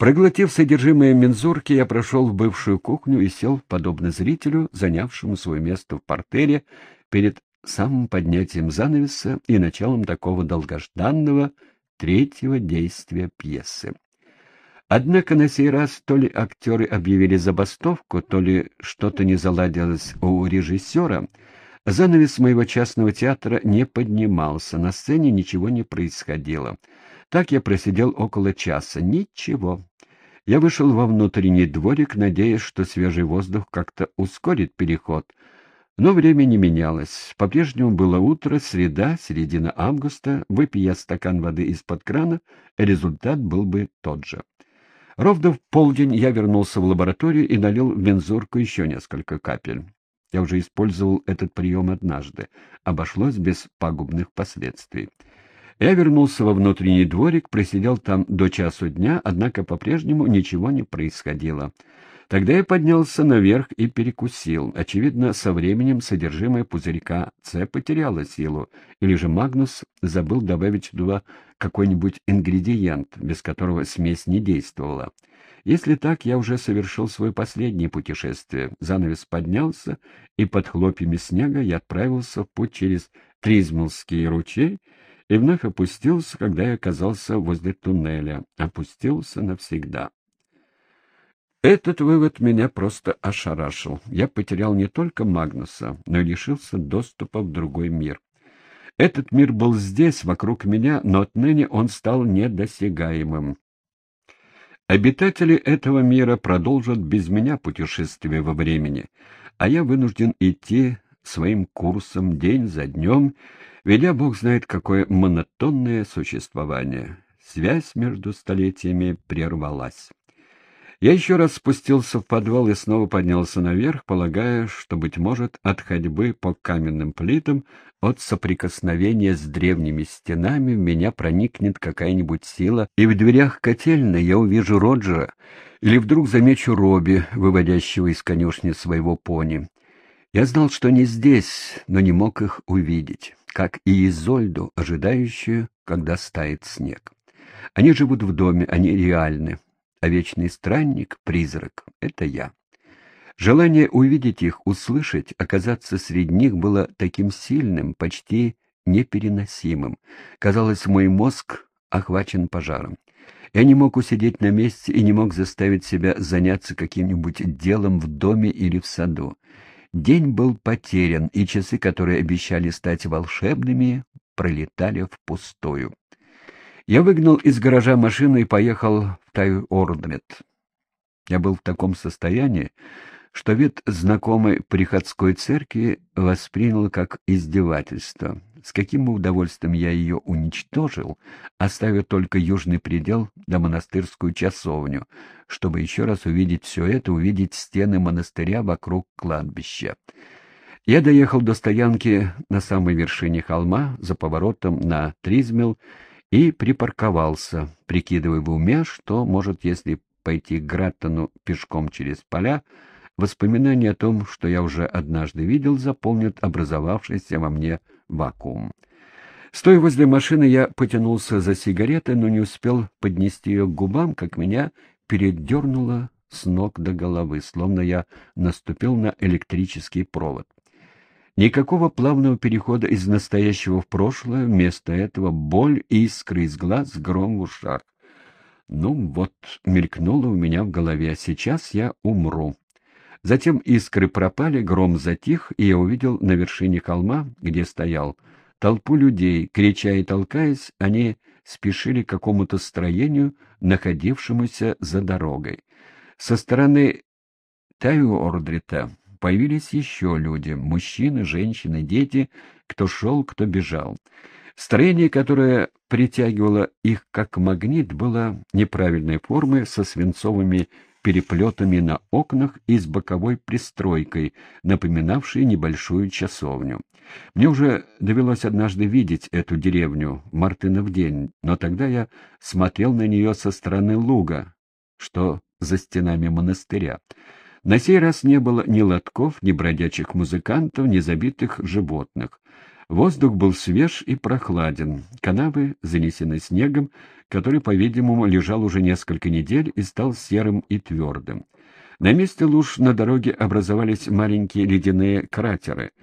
Проглотив содержимое мензурки, я прошел в бывшую кухню и сел, подобно зрителю, занявшему свое место в партере перед самым поднятием занавеса и началом такого долгожданного третьего действия пьесы. Однако на сей раз то ли актеры объявили забастовку, то ли что-то не заладилось у режиссера. Занавес моего частного театра не поднимался, на сцене ничего не происходило. Так я просидел около часа. Ничего. Я вышел во внутренний дворик, надеясь, что свежий воздух как-то ускорит переход. Но время не менялось. По-прежнему было утро, среда, середина августа. Выпей я стакан воды из-под крана, результат был бы тот же. Ровно в полдень я вернулся в лабораторию и налил в мензурку еще несколько капель. Я уже использовал этот прием однажды. Обошлось без пагубных последствий. Я вернулся во внутренний дворик, просидел там до часу дня, однако по-прежнему ничего не происходило. Тогда я поднялся наверх и перекусил. Очевидно, со временем содержимое пузырька С потеряло силу, или же Магнус забыл добавить туда какой-нибудь ингредиент, без которого смесь не действовала. Если так, я уже совершил свое последнее путешествие. Занавес поднялся, и под хлопьями снега я отправился в путь через Тризмелский ручей, и вновь опустился, когда я оказался возле туннеля. Опустился навсегда. Этот вывод меня просто ошарашил. Я потерял не только Магнуса, но и лишился доступа в другой мир. Этот мир был здесь, вокруг меня, но отныне он стал недосягаемым. Обитатели этого мира продолжат без меня путешествие во времени, а я вынужден идти своим курсом день за днем, ведя бог знает какое монотонное существование. Связь между столетиями прервалась. Я еще раз спустился в подвал и снова поднялся наверх, полагая, что, быть может, от ходьбы по каменным плитам, от соприкосновения с древними стенами в меня проникнет какая-нибудь сила, и в дверях котельной я увижу Роджера, или вдруг замечу Робби, выводящего из конюшни своего пони. Я знал, что они здесь, но не мог их увидеть, как и Изольду, ожидающую, когда стает снег. Они живут в доме, они реальны, а вечный странник, призрак — это я. Желание увидеть их, услышать, оказаться среди них было таким сильным, почти непереносимым. Казалось, мой мозг охвачен пожаром. Я не мог усидеть на месте и не мог заставить себя заняться каким-нибудь делом в доме или в саду. День был потерян, и часы, которые обещали стать волшебными, пролетали впустую. Я выгнал из гаража машину и поехал в Тайордред. Я был в таком состоянии, что вид знакомой приходской церкви воспринял как издевательство. С каким удовольствием я ее уничтожил, оставив только южный предел да монастырскую часовню, чтобы еще раз увидеть все это, увидеть стены монастыря вокруг кладбища. Я доехал до стоянки на самой вершине холма, за поворотом на Тризмел, и припарковался, прикидывая в уме, что, может, если пойти к Граттону пешком через поля, воспоминания о том, что я уже однажды видел, заполнят образовавшийся во мне вакуум. Стоя возле машины, я потянулся за сигаретой, но не успел поднести ее к губам, как меня передернуло с ног до головы, словно я наступил на электрический провод. Никакого плавного перехода из настоящего в прошлое, вместо этого боль, искры из глаз, гром в ушах. Ну вот, мелькнуло у меня в голове, сейчас я умру. Затем искры пропали, гром затих, и я увидел на вершине холма, где стоял, толпу людей. Крича и толкаясь, они спешили к какому-то строению, находившемуся за дорогой. Со стороны Тайордрита появились еще люди, мужчины, женщины, дети, кто шел, кто бежал. Строение, которое притягивало их как магнит, было неправильной формы, со свинцовыми переплетами на окнах и с боковой пристройкой, напоминавшей небольшую часовню. Мне уже довелось однажды видеть эту деревню в Мартынов день, но тогда я смотрел на нее со стороны луга, что за стенами монастыря. На сей раз не было ни лотков, ни бродячих музыкантов, ни забитых животных. Воздух был свеж и прохладен, канавы занесены снегом, который, по-видимому, лежал уже несколько недель и стал серым и твердым. На месте луж на дороге образовались маленькие ледяные кратеры,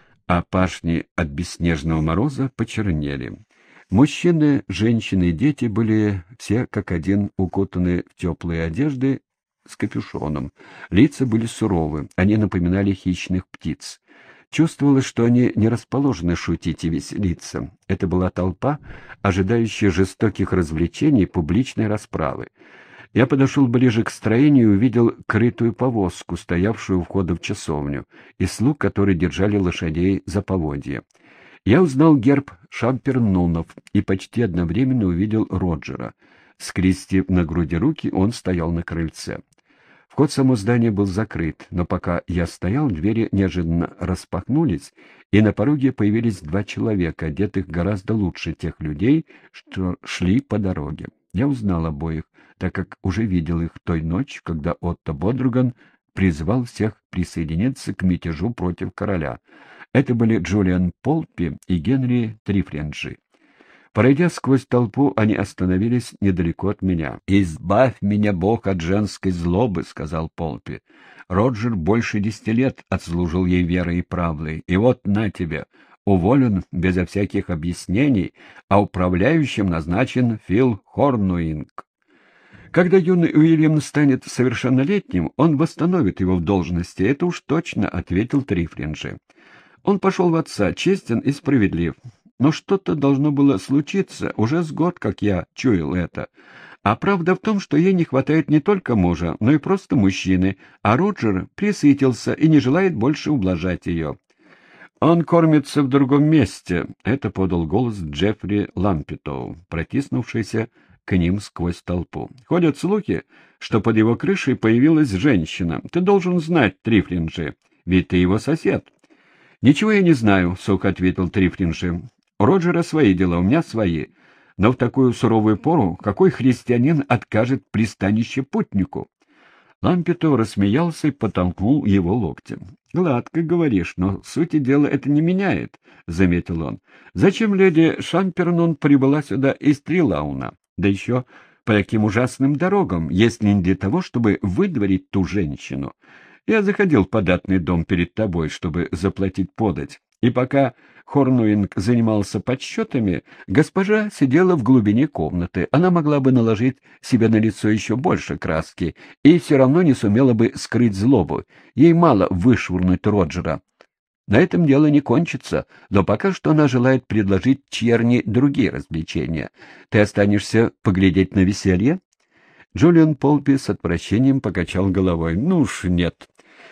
а пашни от бесснежного мороза почернели. Мужчины, женщины и дети были все как один укутаны в теплые одежды с капюшоном. Лица были суровы, они напоминали хищных птиц. Чувствовалось, что они не расположены шутить и веселиться. Это была толпа, ожидающая жестоких развлечений и публичной расправы. Я подошел ближе к строению и увидел крытую повозку, стоявшую у входа в часовню, и слуг, которые держали лошадей за поводья. Я узнал герб Шампернунов и почти одновременно увидел Роджера. Скрестив на груди руки, он стоял на крыльце. Вход в само здание был закрыт, но пока я стоял, двери неожиданно распахнулись, и на пороге появились два человека, одетых гораздо лучше тех людей, что шли по дороге. Я узнал обоих, так как уже видел их той ночью, когда Отто Бодруган призвал всех присоединиться к мятежу против короля. Это были Джулиан Полпи и Генри Трифренджи. Пройдя сквозь толпу, они остановились недалеко от меня. «Избавь меня, Бог, от женской злобы», — сказал Полпи. «Роджер больше 10 лет отслужил ей верой и правдой, и вот на тебе, уволен безо всяких объяснений, а управляющим назначен Фил Хорнуинг. Когда юный Уильям станет совершеннолетним, он восстановит его в должности, это уж точно», — ответил Трифренджи. Он пошел в отца, честен и справедлив. Но что-то должно было случиться, уже с год, как я чуял это. А правда в том, что ей не хватает не только мужа, но и просто мужчины, а Роджер пресытился и не желает больше ублажать ее. «Он кормится в другом месте», — это подал голос Джеффри Лампетоу, протиснувшийся к ним сквозь толпу. «Ходят слухи, что под его крышей появилась женщина. Ты должен знать, Трифренджи, ведь ты его сосед». «Ничего я не знаю», — сухо ответил Трифренджи. «У Роджера свои дела, у меня свои. Но в такую суровую пору какой христианин откажет пристанище путнику?» Лампетов рассмеялся и потолкнул его локтем. «Гладко говоришь, но сути дела это не меняет», — заметил он. «Зачем леди Шампернун прибыла сюда из Трилауна? Да еще по таким ужасным дорогам, если не для того, чтобы выдворить ту женщину. Я заходил в податный дом перед тобой, чтобы заплатить подать, и пока Хорнуинг занимался подсчетами, госпожа сидела в глубине комнаты. Она могла бы наложить себе на лицо еще больше краски и все равно не сумела бы скрыть злобу. Ей мало вышвырнуть Роджера. На этом дело не кончится, но пока что она желает предложить Черни другие развлечения. Ты останешься поглядеть на веселье?» Джулиан Полпи с отвращением покачал головой. «Ну уж нет.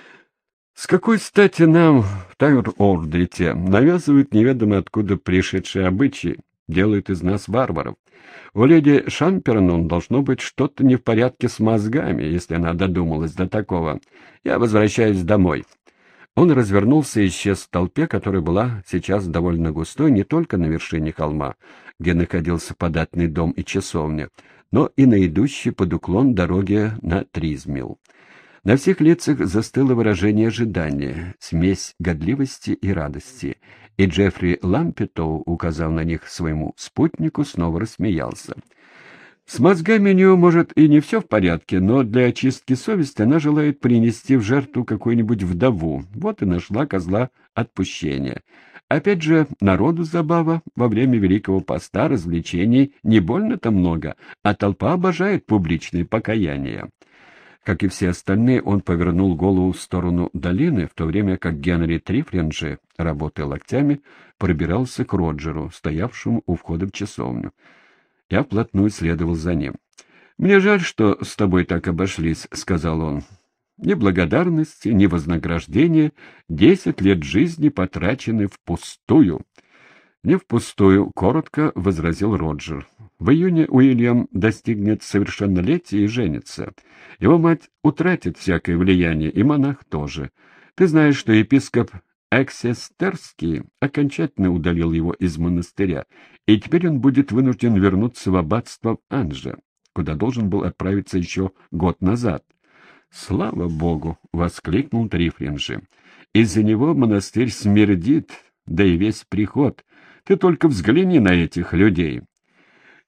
С какой стати нам в Тайр-Ордрите навязывают неведомо откуда пришедшие обычаи, делают из нас варваров? У леди Шампернун должно быть что-то не в порядке с мозгами, если она додумалась до такого. Я возвращаюсь домой». Он развернулся и исчез в толпе, которая была сейчас довольно густой не только на вершине холма, где находился податный дом и часовня, но и на идущей под уклон дороге на Тризмилл. На всех лицах застыло выражение ожидания, смесь годливости и радости, и Джеффри Лампетоу, указав на них своему спутнику, снова рассмеялся. «С мозгами у нее, может, и не все в порядке, но для очистки совести она желает принести в жертву какую-нибудь вдову. Вот и нашла козла отпущения. Опять же, народу забава, во время Великого Поста развлечений не больно-то много, а толпа обожает публичные покаяния». Как и все остальные, он повернул голову в сторону долины, в то время как Генри Трифренджи, работая локтями, пробирался к Роджеру, стоявшему у входа в часовню. Я вплотную следовал за ним. «Мне жаль, что с тобой так обошлись», — сказал он. «Ни благодарности, ни вознаграждения, 10 лет жизни потрачены впустую». «Не впустую», — коротко возразил Роджер. «В июне Уильям достигнет совершеннолетия и женится. Его мать утратит всякое влияние, и монах тоже. Ты знаешь, что епископ Эксестерский окончательно удалил его из монастыря, и теперь он будет вынужден вернуться в аббатство Анже, куда должен был отправиться еще год назад». «Слава Богу!» — воскликнул Трифренджи. «Из-за него монастырь смердит, да и весь приход. Ты только взгляни на этих людей».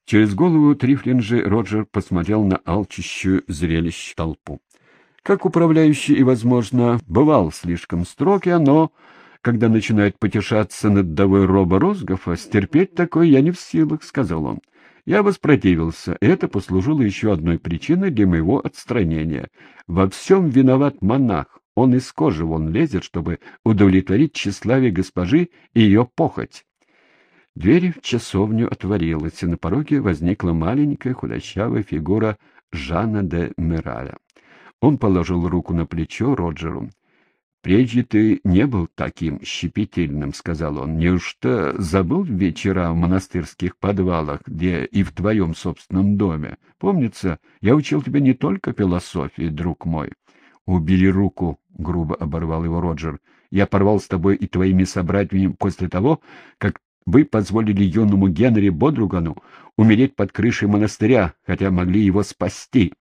Через голову Трифлинджи Роджер посмотрел на алчущую зрелищ толпу. Как управляющий и, возможно, бывал слишком строгий, но, когда начинает потешаться над вдовой Роба Росгофа, стерпеть такое я не в силах, — сказал он. Я воспротивился, и это послужило еще одной причиной для моего отстранения. Во всем виноват монах. Он из кожи вон лезет, чтобы удовлетворить тщеславие госпожи и ее похоть. Дверь в часовню отворилась, и на пороге возникла маленькая худощавая фигура Жана де Мираля. Он положил руку на плечо Роджеру. «Прежде ты не был таким щепетильным», — сказал он. «Неужто забыл вечера в монастырских подвалах, где и в твоем собственном доме? Помнится, я учил тебя не только философии, друг мой». «Убери руку», — грубо оборвал его Роджер. «Я порвал с тобой и твоими собратьями после того, как вы позволили юному Генри Бодругану умереть под крышей монастыря, хотя могли его спасти».